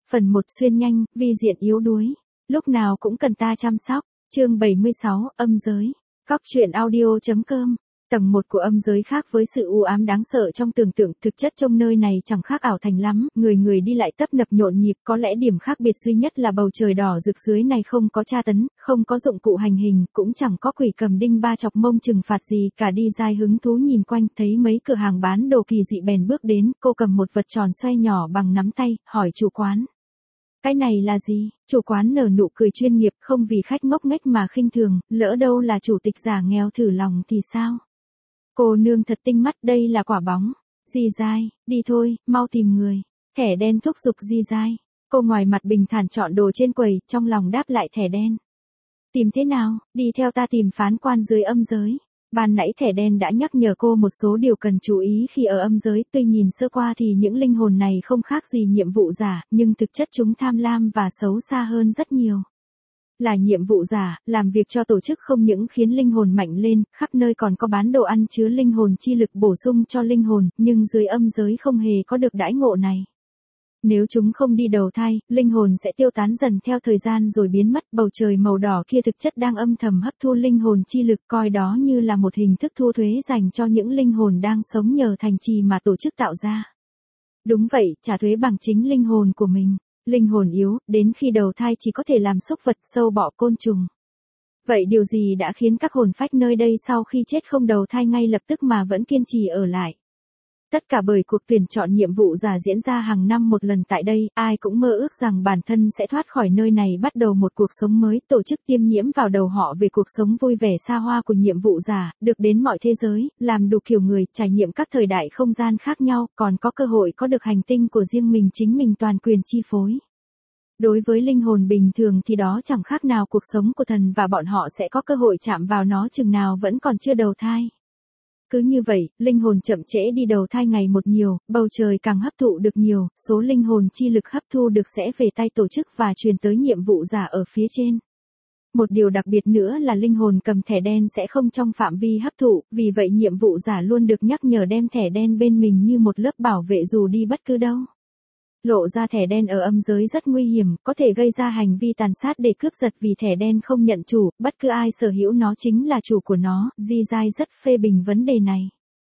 Phần 1 xuyên nhanh, vi diện yếu đuối. Lúc nào cũng cần ta chăm sóc. Chương 76, âm giới. Góc truyện audio.com. Tầng 1 của âm giới khác với sự u ám đáng sợ trong tưởng tượng, thực chất trong nơi này chẳng khác ảo thành lắm, người người đi lại tấp nập nhộn nhịp, có lẽ điểm khác biệt duy nhất là bầu trời đỏ rực dưới này không có tra tấn, không có dụng cụ hành hình, cũng chẳng có quỷ cầm đinh ba chọc mông trừng phạt gì, cả đi dai hứng thú nhìn quanh, thấy mấy cửa hàng bán đồ kỳ dị bèn bước đến, cô cầm một vật tròn xoay nhỏ bằng nắm tay, hỏi chủ quán. Cái này là gì? Chủ quán nở nụ cười chuyên nghiệp, không vì khách ngốc nghếch mà khinh thường, lỡ đâu là chủ tịch giả nghèo thử lòng thì sao? Cô nương thật tinh mắt, đây là quả bóng. Di dai, đi thôi, mau tìm người. Thẻ đen thúc giục Di dai. Cô ngoài mặt bình thản chọn đồ trên quầy, trong lòng đáp lại thẻ đen. Tìm thế nào, đi theo ta tìm phán quan dưới âm giới. Ban nãy thẻ đen đã nhắc nhở cô một số điều cần chú ý khi ở âm giới, tuy nhìn sơ qua thì những linh hồn này không khác gì nhiệm vụ giả, nhưng thực chất chúng tham lam và xấu xa hơn rất nhiều. Là nhiệm vụ giả, làm việc cho tổ chức không những khiến linh hồn mạnh lên, khắp nơi còn có bán đồ ăn chứa linh hồn chi lực bổ sung cho linh hồn, nhưng dưới âm giới không hề có được đãi ngộ này. Nếu chúng không đi đầu thai, linh hồn sẽ tiêu tán dần theo thời gian rồi biến mất, bầu trời màu đỏ kia thực chất đang âm thầm hấp thu linh hồn chi lực, coi đó như là một hình thức thu thuế dành cho những linh hồn đang sống nhờ thành trì mà tổ chức tạo ra. Đúng vậy, trả thuế bằng chính linh hồn của mình. Linh hồn yếu, đến khi đầu thai chỉ có thể làm súc vật, sâu bọ, côn trùng. Vậy điều gì đã khiến các hồn phách nơi đây sau khi chết không đầu thai ngay lập tức mà vẫn kiên trì ở lại? Tất cả bởi cuộc tuyển chọn nhiệm vụ giả diễn ra hàng năm một lần tại đây, ai cũng mơ ước rằng bản thân sẽ thoát khỏi nơi này bắt đầu một cuộc sống mới, tổ chức tiêm nhiễm vào đầu họ về cuộc sống vui vẻ xa hoa của nhiệm vụ giả, được đến mọi thế giới, làm đủ kiểu người, trải nghiệm các thời đại không gian khác nhau, còn có cơ hội có được hành tinh của riêng mình chính mình toàn quyền chi phối. Đối với linh hồn bình thường thì đó chẳng khác nào cuộc sống của thần và bọn họ sẽ có cơ hội chạm vào nó chừng nào vẫn còn chưa đầu thai. Cứ như vậy, linh hồn chậm trễ đi đầu thai ngày một nhiều, bầu trời càng hấp thụ được nhiều, số linh hồn chi lực hấp thu được sẽ về tay tổ chức và truyền tới nhiệm vụ giả ở phía trên. Một điều đặc biệt nữa là linh hồn cầm thẻ đen sẽ không trong phạm vi hấp thụ, vì vậy nhiệm vụ giả luôn được nhắc nhở đem thẻ đen bên mình như một lớp bảo vệ dù đi bất cứ đâu. Lộ ra thẻ đen ở âm giới rất nguy hiểm, có thể gây ra hành vi tàn sát để cướp giật vì thẻ đen không nhận chủ, bất cứ ai sở hữu nó chính là chủ của nó, Di Dai rất phê bình vấn đề này.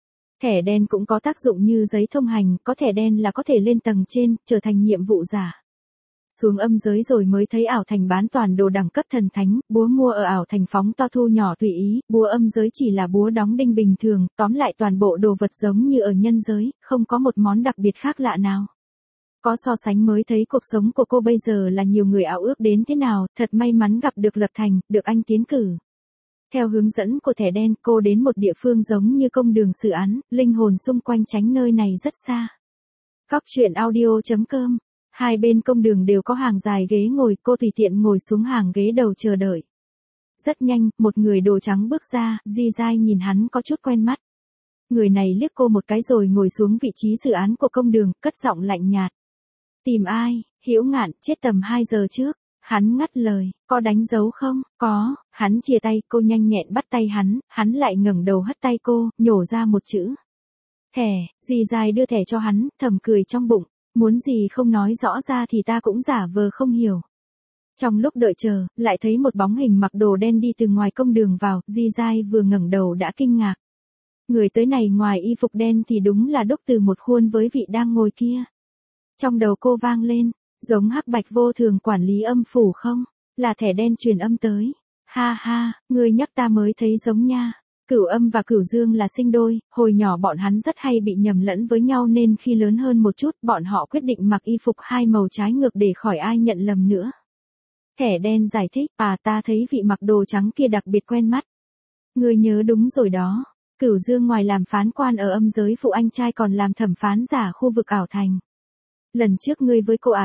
Thẻ đen cũng có tác dụng như giấy thông hành, có thẻ đen là có thể lên tầng trên, trở thành nhiệm vụ giả. Xuống âm giới rồi mới thấy ảo thành bán toàn đồ đẳng cấp thần thánh, búa mua ở ảo thành phóng to thu nhỏ tùy ý, búa âm giới chỉ là búa đóng đinh bình thường, tóm lại toàn bộ đồ vật giống như ở nhân giới, không có một món đặc biệt khác lạ nào. Có so sánh mới thấy cuộc sống của cô bây giờ là nhiều người ảo ước đến thế nào, thật may mắn gặp được Lập Thành, được anh tiến cử. Theo hướng dẫn của thẻ đen, cô đến một địa phương giống như công đường xử án, linh hồn xung quanh tránh nơi này rất xa. Góc truyện audio.com. Hai bên công đường đều có hàng dài ghế ngồi, cô tùy tiện ngồi xuống hàng ghế đầu chờ đợi. Rất nhanh, một người đồ trắng bước ra, Di Dai nhìn hắn có chút quen mắt. Người này liếc cô một cái rồi ngồi xuống vị trí xử án của công đường, cất giọng lạnh nhạt. Tìm ai? Hữu Ngạn, chết tầm 2 giờ trước. Hắn ngắt lời, có đánh dấu không? Có, hắn chia tay, cô nhanh nhẹn bắt tay hắn lại ngẩng đầu hất tay cô, nhổ ra một chữ. Thẻ, Di Dai đưa thẻ cho hắn, thầm cười trong bụng, muốn gì không nói rõ ra thì ta cũng giả vờ không hiểu. Trong lúc đợi chờ, lại thấy một bóng hình mặc đồ đen đi từ ngoài công đường vào, Di Dai vừa ngẩng đầu đã kinh ngạc. Người tới này ngoài y phục đen thì đúng là đúc từ một khuôn với vị đang ngồi kia. Trong đầu cô vang lên, giống Hắc Bạch vô thường quản lý âm phủ không? Là thẻ đen truyền âm tới. Ha ha, ngươi nhắc ta mới thấy giống nha. Cửu Âm và Cửu Dương là sinh đôi, hồi nhỏ bọn hắn rất hay bị nhầm lẫn với nhau nên khi lớn hơn một chút bọn họ quyết định mặc y phục hai màu trái ngược để khỏi ai nhận lầm nữa. Thẻ đen giải thích, ta thấy vị mặc đồ trắng kia đặc biệt quen mắt. Ngươi nhớ đúng rồi đó. Cửu Dương ngoài làm phán quan ở âm giới phụ anh trai còn làm thẩm phán giả khu vực ảo thành. Lần trước ngươi với cô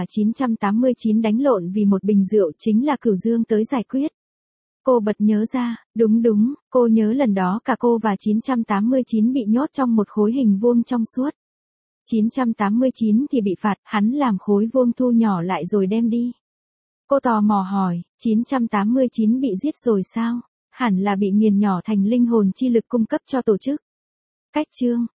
989 đánh lộn vì một bình rượu chính là Cửu Dương tới giải quyết. Cô bật nhớ ra, đúng, cô nhớ lần đó cả cô và 989 bị nhốt trong một khối hình vuông trong suốt. 989 thì bị phạt, hắn làm khối vuông thu nhỏ lại rồi đem đi. Cô tò mò hỏi, 989 bị giết rồi sao? Hẳn là bị nghiền nhỏ thành linh hồn chi lực cung cấp cho tổ chức. Cách chương,